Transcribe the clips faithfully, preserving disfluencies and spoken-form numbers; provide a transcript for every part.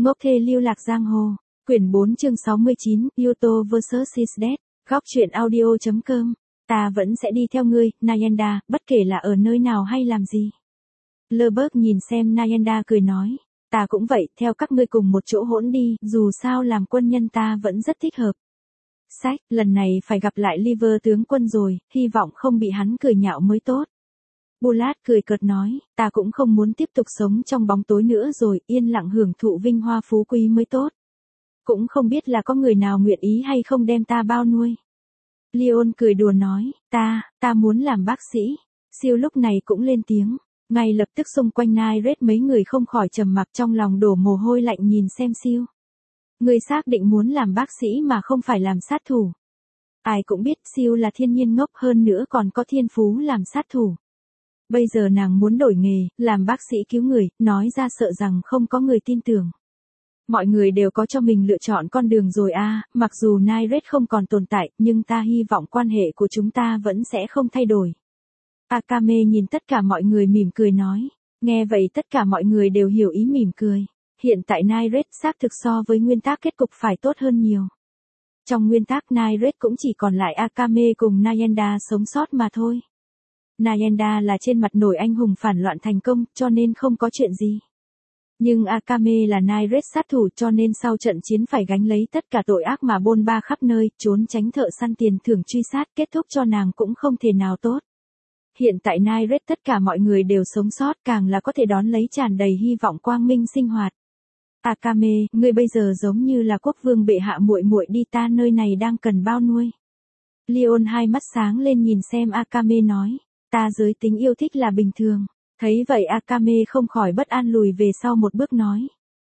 Ngốc thê lưu lạc giang hồ. Quyển bốn chương sáu mươi chín, Yuto versus Isdet. Góc truyện audio chấm com. Ta vẫn sẽ đi theo ngươi, Nayenda, bất kể là ở nơi nào hay làm gì. Lurberg nhìn xem Nayenda cười nói. Ta cũng vậy, theo các ngươi cùng một chỗ hỗn đi, dù sao làm quân nhân ta vẫn rất thích hợp. Sách, lần này phải gặp lại Liver tướng quân rồi, hy vọng không bị hắn cười nhạo mới tốt. Bulat cười cợt nói, ta cũng không muốn tiếp tục sống trong bóng tối nữa rồi, yên lặng hưởng thụ vinh hoa phú quý mới tốt. Cũng không biết là có người nào nguyện ý hay không đem ta bao nuôi. Leon cười đùa nói, ta, ta muốn làm bác sĩ. Siêu lúc này cũng lên tiếng. Ngay lập tức xung quanh Nairet mấy người không khỏi trầm mặc trong lòng đổ mồ hôi lạnh nhìn xem Siêu. Người xác định muốn làm bác sĩ mà không phải làm sát thủ. Ai cũng biết Siêu là thiên nhiên ngốc hơn nữa còn có thiên phú làm sát thủ. Bây giờ nàng muốn đổi nghề, làm bác sĩ cứu người, nói ra sợ rằng không có người tin tưởng. Mọi người đều có cho mình lựa chọn con đường rồi a, à, mặc dù Nairet không còn tồn tại, nhưng ta hy vọng quan hệ của chúng ta vẫn sẽ không thay đổi. Akame nhìn tất cả mọi người mỉm cười nói. Nghe vậy tất cả mọi người đều hiểu ý mỉm cười. Hiện tại Nairet xác thực so với nguyên tắc kết cục phải tốt hơn nhiều. Trong nguyên tắc Nairet cũng chỉ còn lại Akame cùng Nayenda sống sót mà thôi. Nayenda là trên mặt nổi anh hùng phản loạn thành công, cho nên không có chuyện gì. Nhưng Akame là Nairet sát thủ cho nên sau trận chiến phải gánh lấy tất cả tội ác mà bôn ba khắp nơi, trốn tránh thợ săn tiền thưởng truy sát, kết thúc cho nàng cũng không thể nào tốt. Hiện tại Nairet tất cả mọi người đều sống sót, càng là có thể đón lấy tràn đầy hy vọng quang minh sinh hoạt. Akame, ngươi bây giờ giống như là quốc vương bệ hạ, muội muội đi, ta nơi này đang cần bao nuôi. Leon hai mắt sáng lên nhìn xem Akame nói, ta giới tính yêu thích là bình thường. Thấy vậy Akame không khỏi bất an lùi về sau một bước nói.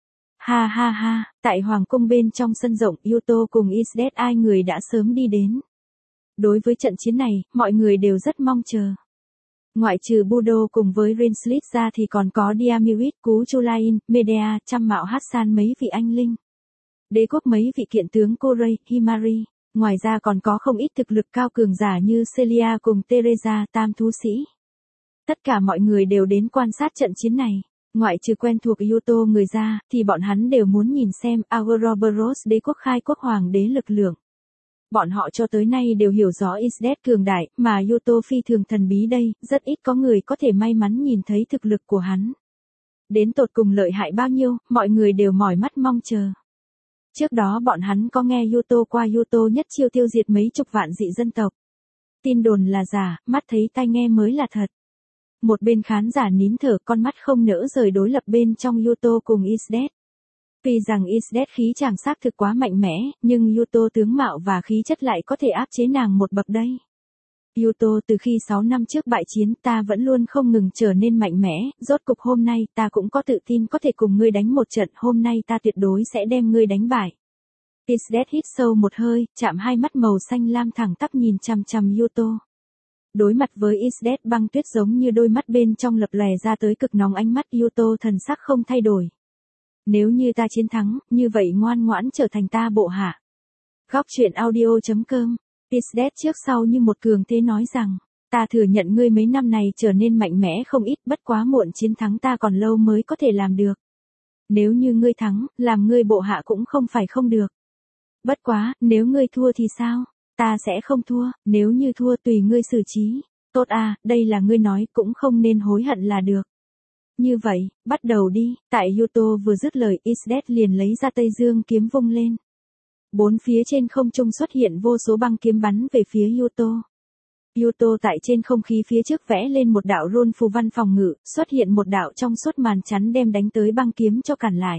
Ha ha ha, tại hoàng cung bên trong sân rộng, Yuto cùng Isdet ai người đã sớm đi đến. Đối với trận chiến này, mọi người đều rất mong chờ. Ngoại trừ Budo cùng với Rinslit ra thì còn có Diamirit, Cú Chulain, Medea, Trăm Mạo Hassan mấy vị anh linh. Đế quốc mấy vị kiện tướng Korei, Himari. Ngoài ra còn có không ít thực lực cao cường giả như Celia cùng Teresa, tam thú sĩ. Tất cả mọi người đều đến quan sát trận chiến này. Ngoại trừ quen thuộc Yuto người ra, thì bọn hắn đều muốn nhìn xem Ouroboros đế quốc khai quốc hoàng đế lực lượng. Bọn họ cho tới nay đều hiểu rõ Isdet cường đại, mà Yuto phi thường thần bí đây, rất ít có người có thể may mắn nhìn thấy thực lực của hắn. Đến tột cùng lợi hại bao nhiêu, mọi người đều mỏi mắt mong chờ. Trước đó bọn hắn có nghe Yuto qua Yuto nhất chiêu tiêu diệt mấy chục vạn dị dân tộc. Tin đồn là giả, mắt thấy tai nghe mới là thật. Một bên khán giả nín thở, con mắt không nỡ rời đối lập bên trong Yuto cùng Isdet. Vì rằng Isdet khí chàng xác thực quá mạnh mẽ, nhưng Yuto tướng mạo và khí chất lại có thể áp chế nàng một bậc đây. Yuto, từ khi sáu năm trước bại chiến, ta vẫn luôn không ngừng trở nên mạnh mẽ, rốt cục hôm nay ta cũng có tự tin có thể cùng ngươi đánh một trận, hôm nay ta tuyệt đối sẽ đem ngươi đánh bại. Isdet hít sâu một hơi, chạm hai mắt màu xanh lam thẳng tắp nhìn chằm chằm Yuto. Đối mặt với Isdet băng tuyết giống như đôi mắt bên trong lập lòe ra tới cực nóng ánh mắt, Yuto thần sắc không thay đổi. Nếu như ta chiến thắng, như vậy ngoan ngoãn trở thành ta bộ hạ. Góc truyện audio chấm com. Isdet trước sau như một cường thế nói rằng, ta thừa nhận ngươi mấy năm này trở nên mạnh mẽ không ít, bất quá muộn chiến thắng ta còn lâu mới có thể làm được. Nếu như ngươi thắng, làm ngươi bộ hạ cũng không phải không được. Bất quá, nếu ngươi thua thì sao? Ta sẽ không thua, nếu như thua tùy ngươi xử trí. Tốt à, đây là ngươi nói, cũng không nên hối hận là được. Như vậy, bắt đầu đi. Tại Yuto vừa dứt lời, Isdet liền lấy ra Tây Dương kiếm vung lên. Bốn phía trên không trung xuất hiện vô số băng kiếm bắn về phía Yuto. Yuto tại trên không khí phía trước vẽ lên một đạo rune phù văn phòng ngự, xuất hiện một đạo trong suốt màn chắn đem đánh tới băng kiếm cho cản lại.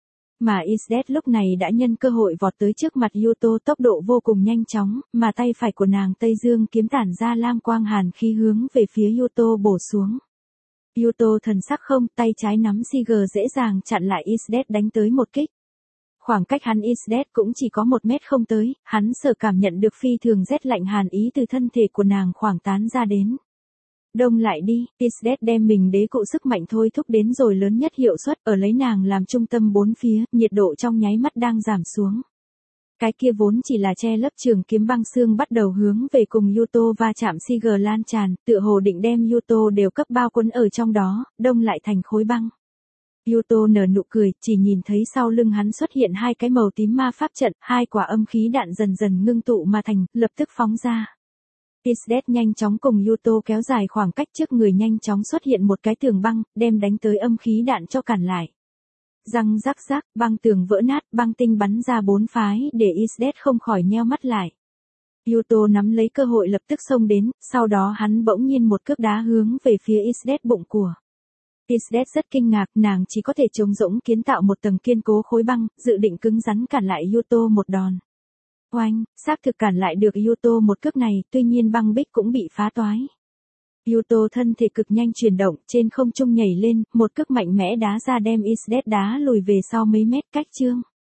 Mà Isdet lúc này đã nhân cơ hội vọt tới trước mặt Yuto, tốc độ vô cùng nhanh chóng, mà tay phải của nàng Tây Dương kiếm tản ra lam quang hàn khí hướng về phía Yuto bổ xuống. Yuto thần sắc không, tay trái nắm Siger dễ dàng chặn lại Isdet đánh tới một kích. Khoảng cách hắn Isdet cũng chỉ có một mét không tới, hắn sợ cảm nhận được phi thường rét lạnh hàn ý từ thân thể của nàng khoảng tán ra đến. Đông lại đi, Isdet đem mình đế cụ sức mạnh thôi thúc đến rồi lớn nhất hiệu suất, ở lấy nàng làm trung tâm bốn phía, nhiệt độ trong nháy mắt đang giảm xuống. Cái kia vốn chỉ là che lấp trường kiếm băng xương bắt đầu hướng về cùng Yuto va chạm Siger lan tràn, tựa hồ định đem Yuto đều cấp bao quấn ở trong đó, đông lại thành khối băng. Yuto nở nụ cười, chỉ nhìn thấy sau lưng hắn xuất hiện hai cái màu tím ma pháp trận, hai quả âm khí đạn dần dần ngưng tụ mà thành, lập tức phóng ra. Isdet nhanh chóng cùng Yuto kéo dài khoảng cách trước người, nhanh chóng xuất hiện một cái tường băng, đem đánh tới âm khí đạn cho cản lại. Răng rắc rắc, băng tường vỡ nát, băng tinh bắn ra bốn phái, để Isdet không khỏi nheo mắt lại. Yuto nắm lấy cơ hội lập tức xông đến, sau đó hắn bỗng nhiên một cước đá hướng về phía Isdet bụng của. Isdet rất kinh ngạc, nàng chỉ có thể chống rỗng kiến tạo một tầng kiên cố khối băng, dự định cứng rắn cản lại Yuto một đòn. Oanh, xác thực cản lại được Yuto một cước này, tuy nhiên băng bích cũng bị phá toái. Yuto thân thể cực nhanh chuyển động, trên không trung nhảy lên, một cước mạnh mẽ đá ra đem Isdet đá lùi về sau mấy mét cách chương.